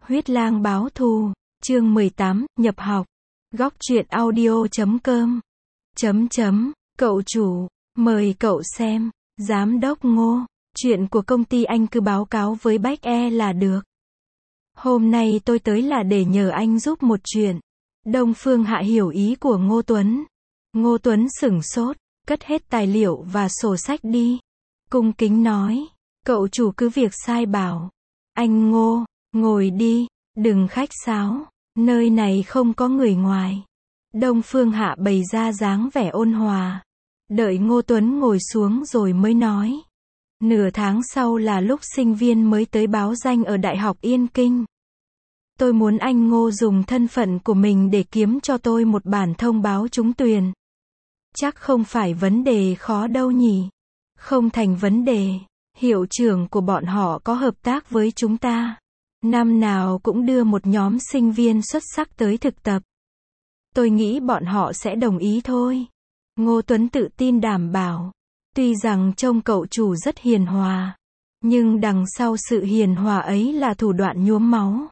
Huyết lang báo thù, chương 18, nhập học. Góc truyện audio.com. Cậu chủ, mời cậu xem. Giám đốc Ngô, chuyện của công ty anh cứ báo cáo với Bách E là được. Hôm nay tôi tới là để nhờ anh giúp một chuyện. Đông Phương Hạ hiểu ý của Ngô Tuấn. Ngô Tuấn sửng sốt, cất hết tài liệu và sổ sách đi. Cung kính nói, cậu chủ cứ việc sai bảo. Anh Ngô, ngồi đi, đừng khách sáo, nơi này không có người ngoài. Đông Phương Hạ bày ra dáng vẻ ôn hòa. Đợi Ngô Tuấn ngồi xuống rồi mới nói. Nửa tháng sau là lúc sinh viên mới tới báo danh ở Đại học Yên Kinh. Tôi muốn anh Ngô dùng thân phận của mình để kiếm cho tôi một bản thông báo trúng tuyển. Chắc không phải vấn đề khó đâu nhỉ? Không thành vấn đề. Hiệu trưởng của bọn họ có hợp tác với chúng ta. Năm nào cũng đưa một nhóm sinh viên xuất sắc tới thực tập. Tôi nghĩ bọn họ sẽ đồng ý thôi. Ngô Tuấn tự tin đảm bảo. Tuy rằng trông cậu chủ rất hiền hòa, nhưng đằng sau sự hiền hòa ấy là thủ đoạn nhuốm máu.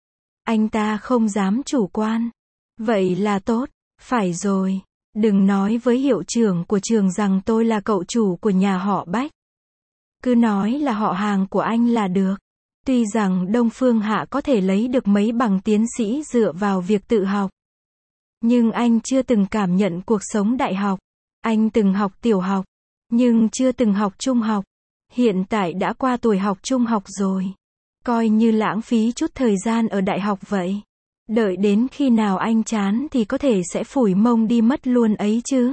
Anh ta không dám chủ quan. Vậy là tốt. Phải rồi. Đừng nói với hiệu trưởng của trường rằng tôi là cậu chủ của nhà họ Bách. Cứ nói là họ hàng của anh là được. Tuy rằng Đông Phương Hạ có thể lấy được mấy bằng tiến sĩ dựa vào việc tự học. Nhưng anh chưa từng cảm nhận cuộc sống đại học. Anh từng học tiểu học, nhưng chưa từng học trung học. Hiện tại đã qua tuổi học trung học rồi. Coi như lãng phí chút thời gian ở đại học vậy. Đợi đến khi nào anh chán thì có thể sẽ phủi mông đi mất luôn ấy chứ.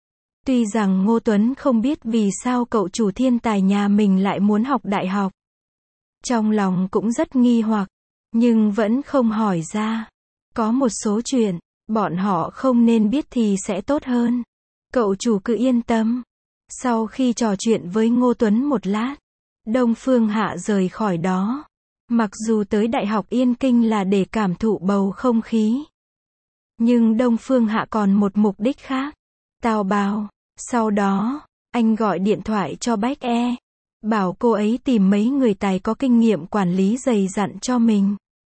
Tuy rằng Ngô Tuấn không biết vì sao cậu chủ thiên tài nhà mình lại muốn học đại học. Trong lòng cũng rất nghi hoặc, nhưng vẫn không hỏi ra. Có một số chuyện, bọn họ không nên biết thì sẽ tốt hơn. Cậu chủ cứ yên tâm. Sau khi trò chuyện với Ngô Tuấn một lát, Đông Phương Hạ rời khỏi đó. Mặc dù tới Đại học Yên Kinh là để cảm thụ bầu không khí. Nhưng Đông Phương Hạ còn một mục đích khác. Tào Bào. Sau đó, anh gọi điện thoại cho Bách E. Bảo cô ấy tìm mấy người tài có kinh nghiệm quản lý dày dặn cho mình.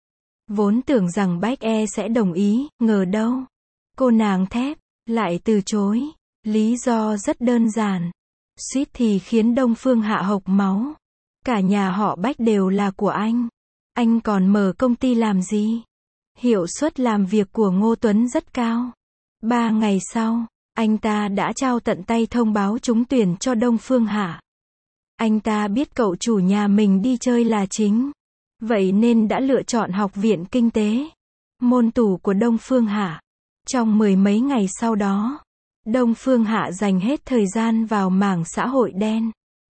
Vốn tưởng rằng Bách E sẽ đồng ý, ngờ đâu. Cô nàng thép, lại từ chối. Lý do rất đơn giản. Suýt thì khiến Đông Phương Hạ hộc máu. Cả nhà họ Bách đều là của anh. Anh còn mở công ty làm gì? Hiệu suất làm việc của Ngô Tuấn rất cao. 3 ngày sau, anh ta đã trao tận tay thông báo trúng tuyển cho Đông Phương Hạ. Anh ta biết cậu chủ nhà mình đi chơi là chính. Vậy nên đã lựa chọn Học viện Kinh tế, môn tủ của Đông Phương Hạ. Trong 10 mấy ngày sau đó, Đông Phương Hạ dành hết thời gian vào mảng xã hội đen.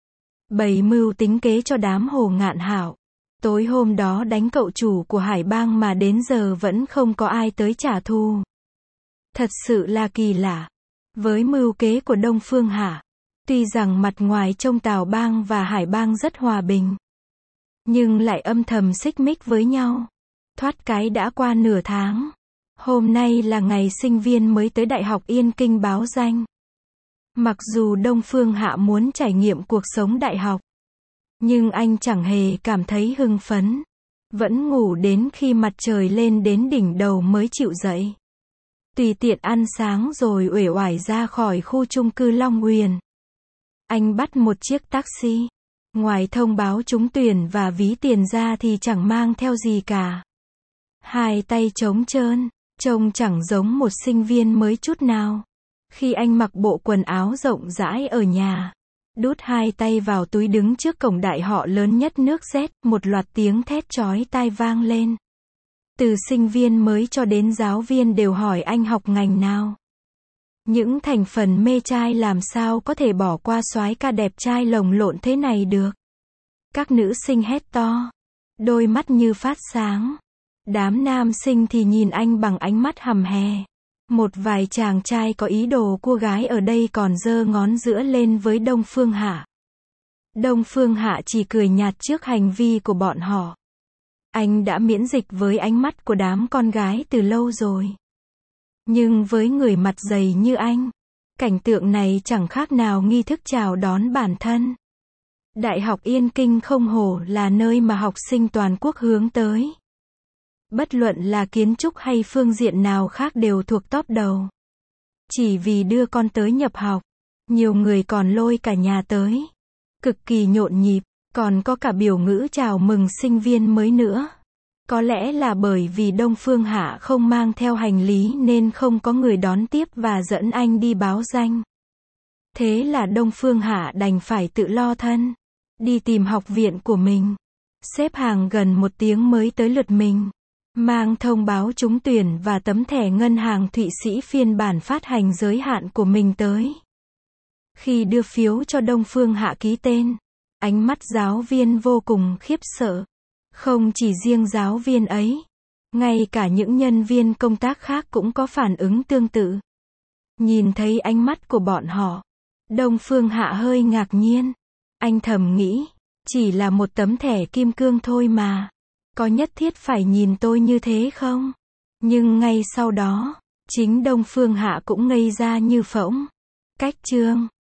Bày mưu tính kế cho đám Hồ Ngạn Hảo. Tối hôm đó đánh cậu chủ của Hải Bang mà đến giờ vẫn không có ai tới trả thù. Thật sự là kỳ lạ. Với mưu kế của Đông Phương Hạ, tuy rằng mặt ngoài trông Tào Bang và Hải Bang rất hòa bình, nhưng lại âm thầm xích mích với nhau. Thoát cái đã qua nửa tháng. Hôm nay là ngày sinh viên mới tới Đại học Yên Kinh báo danh. Mặc dù Đông Phương Hạ muốn trải nghiệm cuộc sống đại học, nhưng anh chẳng hề cảm thấy hưng phấn. Vẫn ngủ đến khi mặt trời lên đến đỉnh đầu mới chịu dậy. Tùy tiện ăn sáng rồi uể oải ra khỏi khu chung cư Long Huyền. Anh bắt một chiếc taxi. Ngoài thông báo trúng tuyển và ví tiền ra thì chẳng mang theo gì cả. Hai tay trống trơn, trông chẳng giống một sinh viên mới chút nào. Khi anh mặc bộ quần áo rộng rãi ở nhà, đút hai tay vào túi đứng trước cổng đại họ lớn nhất nước Z, một loạt tiếng thét chói tai vang lên. Từ sinh viên mới cho đến giáo viên đều hỏi anh học ngành nào. Những thành phần mê trai làm sao có thể bỏ qua soái ca đẹp trai lồng lộn thế này được. Các nữ sinh hét to, đôi mắt như phát sáng. Đám nam sinh thì nhìn anh bằng ánh mắt hầm hè. Một vài chàng trai có ý đồ cua gái ở đây còn giơ ngón giữa lên với Đông Phương Hạ. Đông Phương Hạ chỉ cười nhạt trước hành vi của bọn họ. Anh đã miễn dịch với ánh mắt của đám con gái từ lâu rồi. Nhưng với người mặt dày như anh, cảnh tượng này chẳng khác nào nghi thức chào đón bản thân. Đại học Yên Kinh không hổ là nơi mà học sinh toàn quốc hướng tới. Bất luận là kiến trúc hay phương diện nào khác đều thuộc top đầu. Chỉ vì đưa con tới nhập học, nhiều người còn lôi cả nhà tới. Cực kỳ nhộn nhịp, còn có cả biểu ngữ chào mừng sinh viên mới nữa. Có lẽ là bởi vì Đông Phương Hạ không mang theo hành lý nên không có người đón tiếp và dẫn anh đi báo danh. Thế là Đông Phương Hạ đành phải tự lo thân, đi tìm học viện của mình. Xếp hàng gần 1 tiếng mới tới lượt mình. Mang thông báo trúng tuyển và tấm thẻ ngân hàng Thụy Sĩ phiên bản phát hành giới hạn của mình tới. Khi đưa phiếu cho Đông Phương Hạ ký tên, ánh mắt giáo viên vô cùng khiếp sợ. Không chỉ riêng giáo viên ấy, ngay cả những nhân viên công tác khác cũng có phản ứng tương tự. Nhìn thấy ánh mắt của bọn họ, Đông Phương Hạ hơi ngạc nhiên. Anh thầm nghĩ, chỉ là một tấm thẻ kim cương thôi mà. Có nhất thiết phải nhìn tôi như thế không? Nhưng ngay sau đó, chính Đông Phương Hạ cũng ngây ra như phỗng. Cách chương